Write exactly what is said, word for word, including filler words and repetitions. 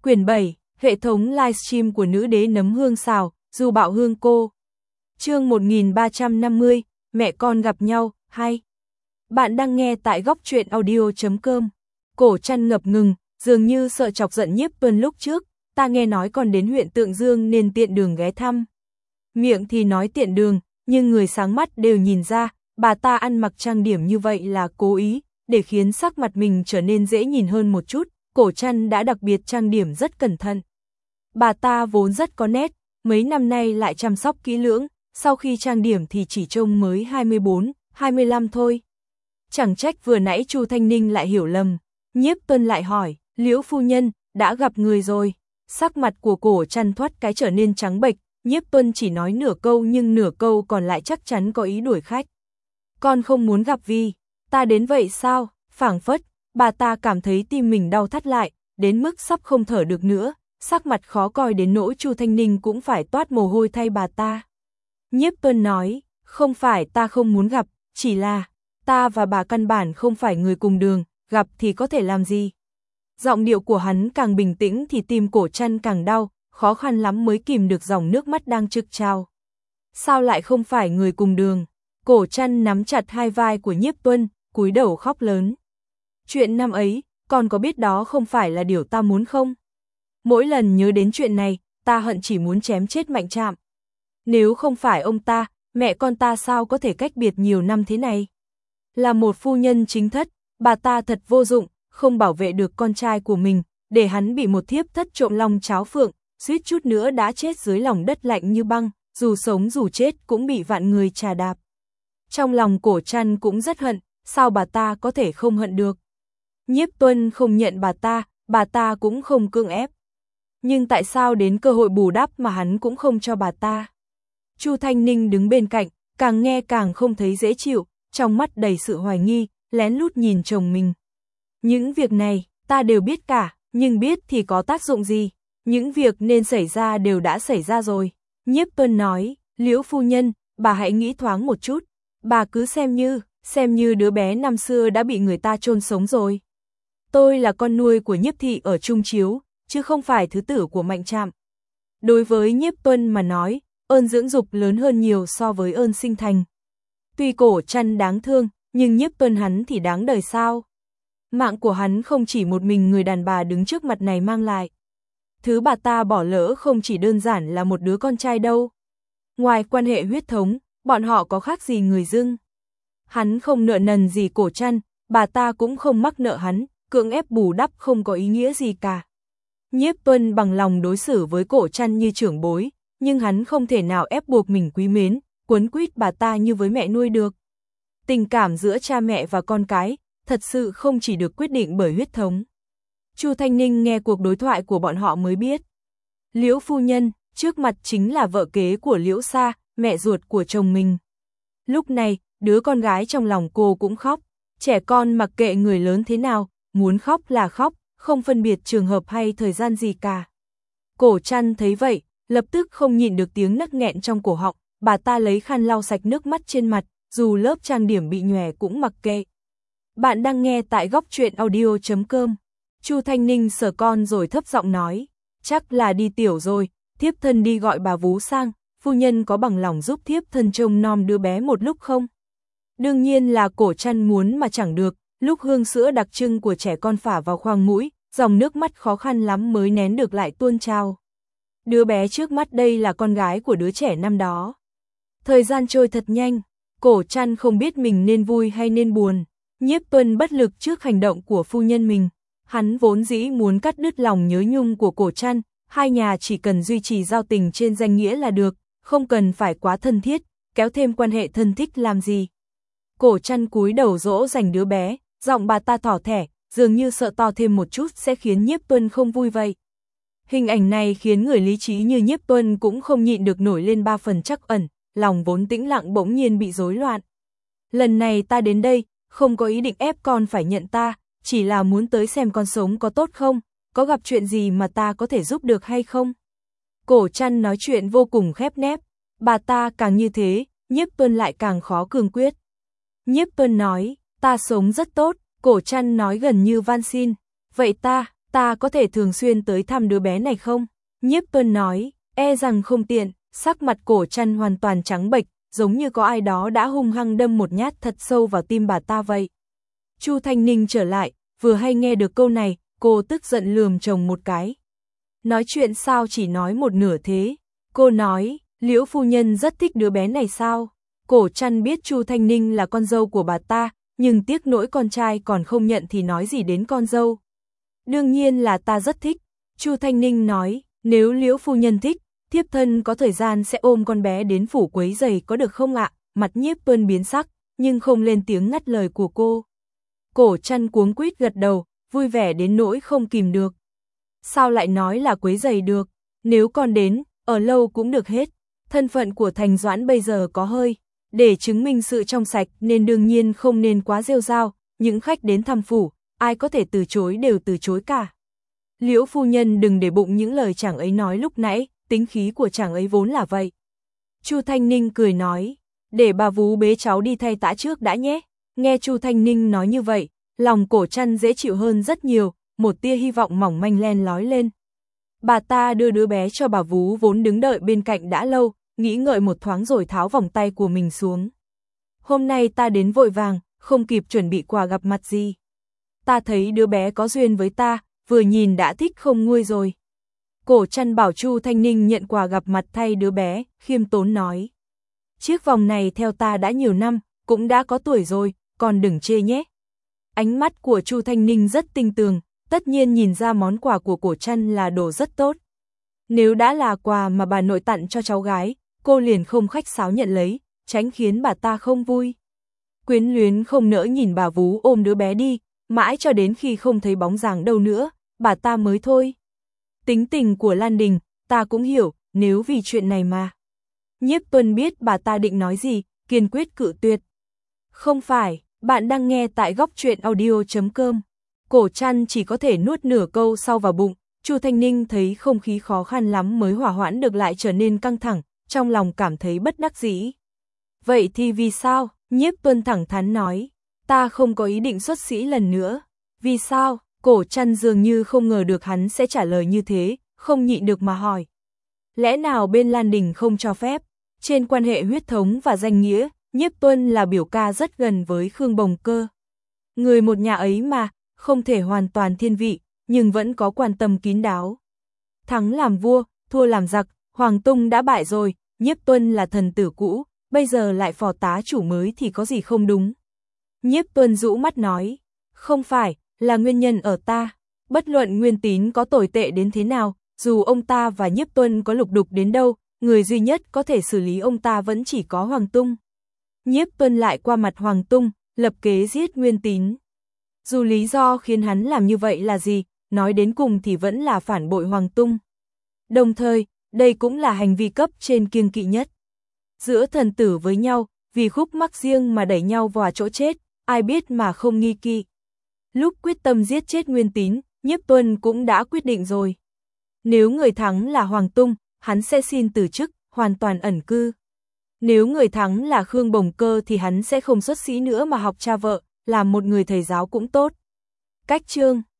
Quyển bảy, hệ thống livestream của nữ đế nấm hương xào, Du Bạo Hương cô. Chương một nghìn ba trăm năm mươi, mẹ con gặp nhau, hay. Bạn đang nghe tại góc truyện audio chấm com. Cổ Trăn ngập ngừng, dường như sợ chọc giận Nhiếp Tuân lúc trước, ta nghe nói còn đến huyện Tượng Dương nên tiện đường ghé thăm. Miệng thì nói tiện đường, nhưng người sáng mắt đều nhìn ra, bà ta ăn mặc trang điểm như vậy là cố ý, để khiến sắc mặt mình trở nên dễ nhìn hơn một chút. Cổ Trăn đã đặc biệt trang điểm rất cẩn thận. Bà ta vốn rất có nét, mấy năm nay lại chăm sóc kỹ lưỡng, sau khi trang điểm thì chỉ trông mới hai mươi bốn, hai mươi lăm thôi. Chẳng trách vừa nãy Chu Thanh Ninh lại hiểu lầm. Nhiếp Tuân lại hỏi, Liễu phu nhân, đã gặp người rồi. Sắc mặt của Cổ Trăn thoát cái trở nên trắng bệch, Nhiếp Tuân chỉ nói nửa câu nhưng nửa câu còn lại chắc chắn có ý đuổi khách. Con không muốn gặp vì, ta đến vậy sao, phảng phất. Bà ta cảm thấy tim mình đau thắt lại, đến mức sắp không thở được nữa, sắc mặt khó coi đến nỗi Chu Thanh Ninh cũng phải toát mồ hôi thay bà ta. Nhiếp Tuân nói, không phải ta không muốn gặp, chỉ là, ta và bà căn bản không phải người cùng đường, gặp thì có thể làm gì. Giọng điệu của hắn càng bình tĩnh thì tim Cổ Trăn càng đau, khó khăn lắm mới kìm được dòng nước mắt đang trực trào. Sao lại không phải người cùng đường? Cổ Trăn nắm chặt hai vai của Nhiếp Tuân, cúi đầu khóc lớn. Chuyện năm ấy, con có biết đó không phải là điều ta muốn không? Mỗi lần nhớ đến chuyện này, ta hận chỉ muốn chém chết Mạnh Trạm. Nếu không phải ông ta, mẹ con ta sao có thể cách biệt nhiều năm thế này? Là một phu nhân chính thất, bà ta thật vô dụng, không bảo vệ được con trai của mình, để hắn bị một thiếp thất trộm long cháo phượng, suýt chút nữa đã chết dưới lòng đất lạnh như băng, dù sống dù chết cũng bị vạn người trà đạp. Trong lòng Cổ Trăn cũng rất hận, sao bà ta có thể không hận được? Nhiếp Tuân không nhận bà ta, bà ta cũng không cưỡng ép. Nhưng tại sao đến cơ hội bù đắp mà hắn cũng không cho bà ta? Chu Thanh Ninh đứng bên cạnh, càng nghe càng không thấy dễ chịu, trong mắt đầy sự hoài nghi, lén lút nhìn chồng mình. Những việc này, ta đều biết cả, nhưng biết thì có tác dụng gì? Những việc nên xảy ra đều đã xảy ra rồi. Nhiếp Tuân nói, Liễu phu nhân, bà hãy nghĩ thoáng một chút, bà cứ xem như, xem như đứa bé năm xưa đã bị người ta chôn sống rồi. Tôi là con nuôi của Nhiếp thị ở Trung Chiếu, chứ không phải thứ tử của Mạnh Trạm. Đối với Nhiếp Tuân mà nói, ơn dưỡng dục lớn hơn nhiều so với ơn sinh thành. Tuy Cổ Trăn đáng thương, nhưng Nhiếp Tuân hắn thì đáng đời sao? Mạng của hắn không chỉ một mình người đàn bà đứng trước mặt này mang lại. Thứ bà ta bỏ lỡ không chỉ đơn giản là một đứa con trai đâu. Ngoài quan hệ huyết thống, bọn họ có khác gì người dưng. Hắn không nợ nần gì Cổ Trăn, bà ta cũng không mắc nợ hắn, cưỡng ép bù đắp không có ý nghĩa gì cả. Nhiếp Tuân bằng lòng đối xử với Cổ Trăn như trưởng bối, nhưng hắn không thể nào ép buộc mình quý mến, quấn quýt bà ta như với mẹ nuôi được. Tình cảm giữa cha mẹ và con cái, thật sự không chỉ được quyết định bởi huyết thống. Chu Thanh Ninh nghe cuộc đối thoại của bọn họ mới biết. Liễu phu nhân, trước mặt chính là vợ kế của Liễu Sa, mẹ ruột của chồng mình. Lúc này, đứa con gái trong lòng cô cũng khóc, trẻ con mặc kệ người lớn thế nào, muốn khóc là khóc, không phân biệt trường hợp hay thời gian gì cả. Cổ Trăn thấy vậy, lập tức không nhịn được tiếng nấc nghẹn trong cổ họng, bà ta lấy khăn lau sạch nước mắt trên mặt, dù lớp trang điểm bị nhòe cũng mặc kệ. Bạn đang nghe tại góc truyện audio chấm com. Chu Thanh Ninh sờ con rồi thấp giọng nói, chắc là đi tiểu rồi, thiếp thân đi gọi bà vú sang, phu nhân có bằng lòng giúp thiếp thân trông nom đứa bé một lúc không? Đương nhiên là Cổ Trăn muốn mà chẳng được, lúc hương sữa đặc trưng của trẻ con phả vào khoang mũi, dòng nước mắt khó khăn lắm mới nén được lại tuôn trào. Đứa bé trước mắt đây là con gái của đứa trẻ năm đó. Thời gian trôi thật nhanh, Cổ Trăn không biết mình nên vui hay nên buồn. Nhiếp Tuân bất lực trước hành động của phu nhân mình. Hắn vốn dĩ muốn cắt đứt lòng nhớ nhung của Cổ Trăn, hai nhà chỉ cần duy trì giao tình trên danh nghĩa là được, không cần phải quá thân thiết, kéo thêm quan hệ thân thích làm gì. Cổ Trăn cúi đầu dỗ dành đứa bé, giọng bà ta thỏ thẻ, dường như sợ to thêm một chút sẽ khiến Nhiếp Tuân không vui vậy. Hình ảnh này khiến người lý trí như Nhiếp Tuân cũng không nhịn được nổi lên ba phần trắc ẩn, lòng vốn tĩnh lặng bỗng nhiên bị rối loạn. Lần này ta đến đây, không có ý định ép con phải nhận ta, chỉ là muốn tới xem con sống có tốt không, có gặp chuyện gì mà ta có thể giúp được hay không. Cổ Trăn nói chuyện vô cùng khép nép, bà ta càng như thế, Nhiếp Tuân lại càng khó cương quyết. Nhiếp Tuân nói, ta sống rất tốt, Cổ Trăn nói gần như van xin, vậy ta, Ta có thể thường xuyên tới thăm đứa bé này không? Nhiếp Tuân nói, e rằng không tiện, sắc mặt Cổ Trăn hoàn toàn trắng bệch, giống như có ai đó đã hung hăng đâm một nhát thật sâu vào tim bà ta vậy. Chu Thanh Ninh trở lại, vừa hay nghe được câu này, cô tức giận lườm chồng một cái. Nói chuyện sao chỉ nói một nửa thế? Cô nói, Liễu phu nhân rất thích đứa bé này sao? Cổ Trăn biết Chu Thanh Ninh là con dâu của bà ta, nhưng tiếc nỗi con trai còn không nhận thì nói gì đến con dâu. Đương nhiên là ta rất thích. Chu Thanh Ninh nói, nếu Liễu phu nhân thích, thiếp thân có thời gian sẽ ôm con bé đến phủ quấy giày có được không ạ? Mặt Nhiếp Tuân biến sắc, nhưng không lên tiếng ngắt lời của cô. Cổ Trăn cuống quýt gật đầu, vui vẻ đến nỗi không kìm được. Sao lại nói là quấy giày được? Nếu con đến, ở lâu cũng được hết. Thân phận của Thành Doãn bây giờ có hơi, để chứng minh sự trong sạch nên đương nhiên không nên quá rêu rao, những khách đến thăm phủ, ai có thể từ chối đều từ chối cả. Liễu phu nhân đừng để bụng những lời chàng ấy nói lúc nãy, tính khí của chàng ấy vốn là vậy. Chu Thanh Ninh cười nói, để bà vú bế cháu đi thay tã trước đã nhé. Nghe Chu Thanh Ninh nói như vậy, lòng Cổ Trăn dễ chịu hơn rất nhiều, một tia hy vọng mỏng manh len lói lên. Bà ta đưa đứa bé cho bà vú vốn đứng đợi bên cạnh đã lâu, nghĩ ngợi một thoáng rồi tháo vòng tay của mình xuống. Hôm nay ta đến vội vàng, không kịp chuẩn bị quà gặp mặt gì. Ta thấy đứa bé có duyên với ta, vừa nhìn đã thích không nguôi rồi. Cổ Trăn bảo Chu Thanh Ninh nhận quà gặp mặt thay đứa bé, khiêm tốn nói. Chiếc vòng này theo ta đã nhiều năm, cũng đã có tuổi rồi, còn đừng chê nhé. Ánh mắt của Chu Thanh Ninh rất tinh tường, tất nhiên nhìn ra món quà của Cổ Trăn là đồ rất tốt. Nếu đã là quà mà bà nội tặng cho cháu gái, cô liền không khách sáo nhận lấy, tránh khiến bà ta không vui. Quyến luyến không nỡ nhìn bà vú ôm đứa bé đi, mãi cho đến khi không thấy bóng dáng đâu nữa, bà ta mới thôi. Tính tình của Lan Đình, ta cũng hiểu, nếu vì chuyện này mà. Nhiếp Tuân biết bà ta định nói gì, kiên quyết cự tuyệt. Không phải, bạn đang nghe tại góc truyện audio chấm com. Cổ Trăn chỉ có thể nuốt nửa câu sau vào bụng, Chu Thanh Ninh thấy không khí khó khăn lắm mới hòa hoãn được lại trở nên căng thẳng, trong lòng cảm thấy bất đắc dĩ. Vậy thì vì sao? Nhiếp Tuân thẳng thắn nói, ta không có ý định xuất sĩ lần nữa. Vì sao? Cổ Trăn dường như không ngờ được hắn sẽ trả lời như thế, không nhịn được mà hỏi. Lẽ nào bên Lan Đình không cho phép? Trên quan hệ huyết thống và danh nghĩa, Nhiếp Tuân là biểu ca rất gần với Khương Bồng Cơ. Người một nhà ấy mà, không thể hoàn toàn thiên vị, nhưng vẫn có quan tâm kín đáo. Thắng làm vua, thua làm giặc, Hoàng Tung đã bại rồi, Nhiếp Tuân là thần tử cũ, bây giờ lại phò tá chủ mới thì có gì không đúng. Nhiếp Tuân rũ mắt nói, không phải, là nguyên nhân ở ta. Bất luận Nguyên Tín có tồi tệ đến thế nào, dù ông ta và Nhiếp Tuân có lục đục đến đâu, người duy nhất có thể xử lý ông ta vẫn chỉ có Hoàng Tung. Nhiếp Tuân lại qua mặt Hoàng Tung, lập kế giết Nguyên Tín. Dù lý do khiến hắn làm như vậy là gì, nói đến cùng thì vẫn là phản bội Hoàng Tung. Đồng thời, đây cũng là hành vi cấp trên kiêng kỵ nhất. Giữa thần tử với nhau, vì khúc mắc riêng mà đẩy nhau vào chỗ chết, ai biết mà không nghi kỵ. Lúc quyết tâm giết chết Nguyên Tín, Nhiếp Tuân cũng đã quyết định rồi. Nếu người thắng là Hoàng Tung, hắn sẽ xin từ chức, hoàn toàn ẩn cư. Nếu người thắng là Khương Bồng Cơ thì hắn sẽ không xuất sĩ nữa mà học cha vợ, làm một người thầy giáo cũng tốt. Cách chương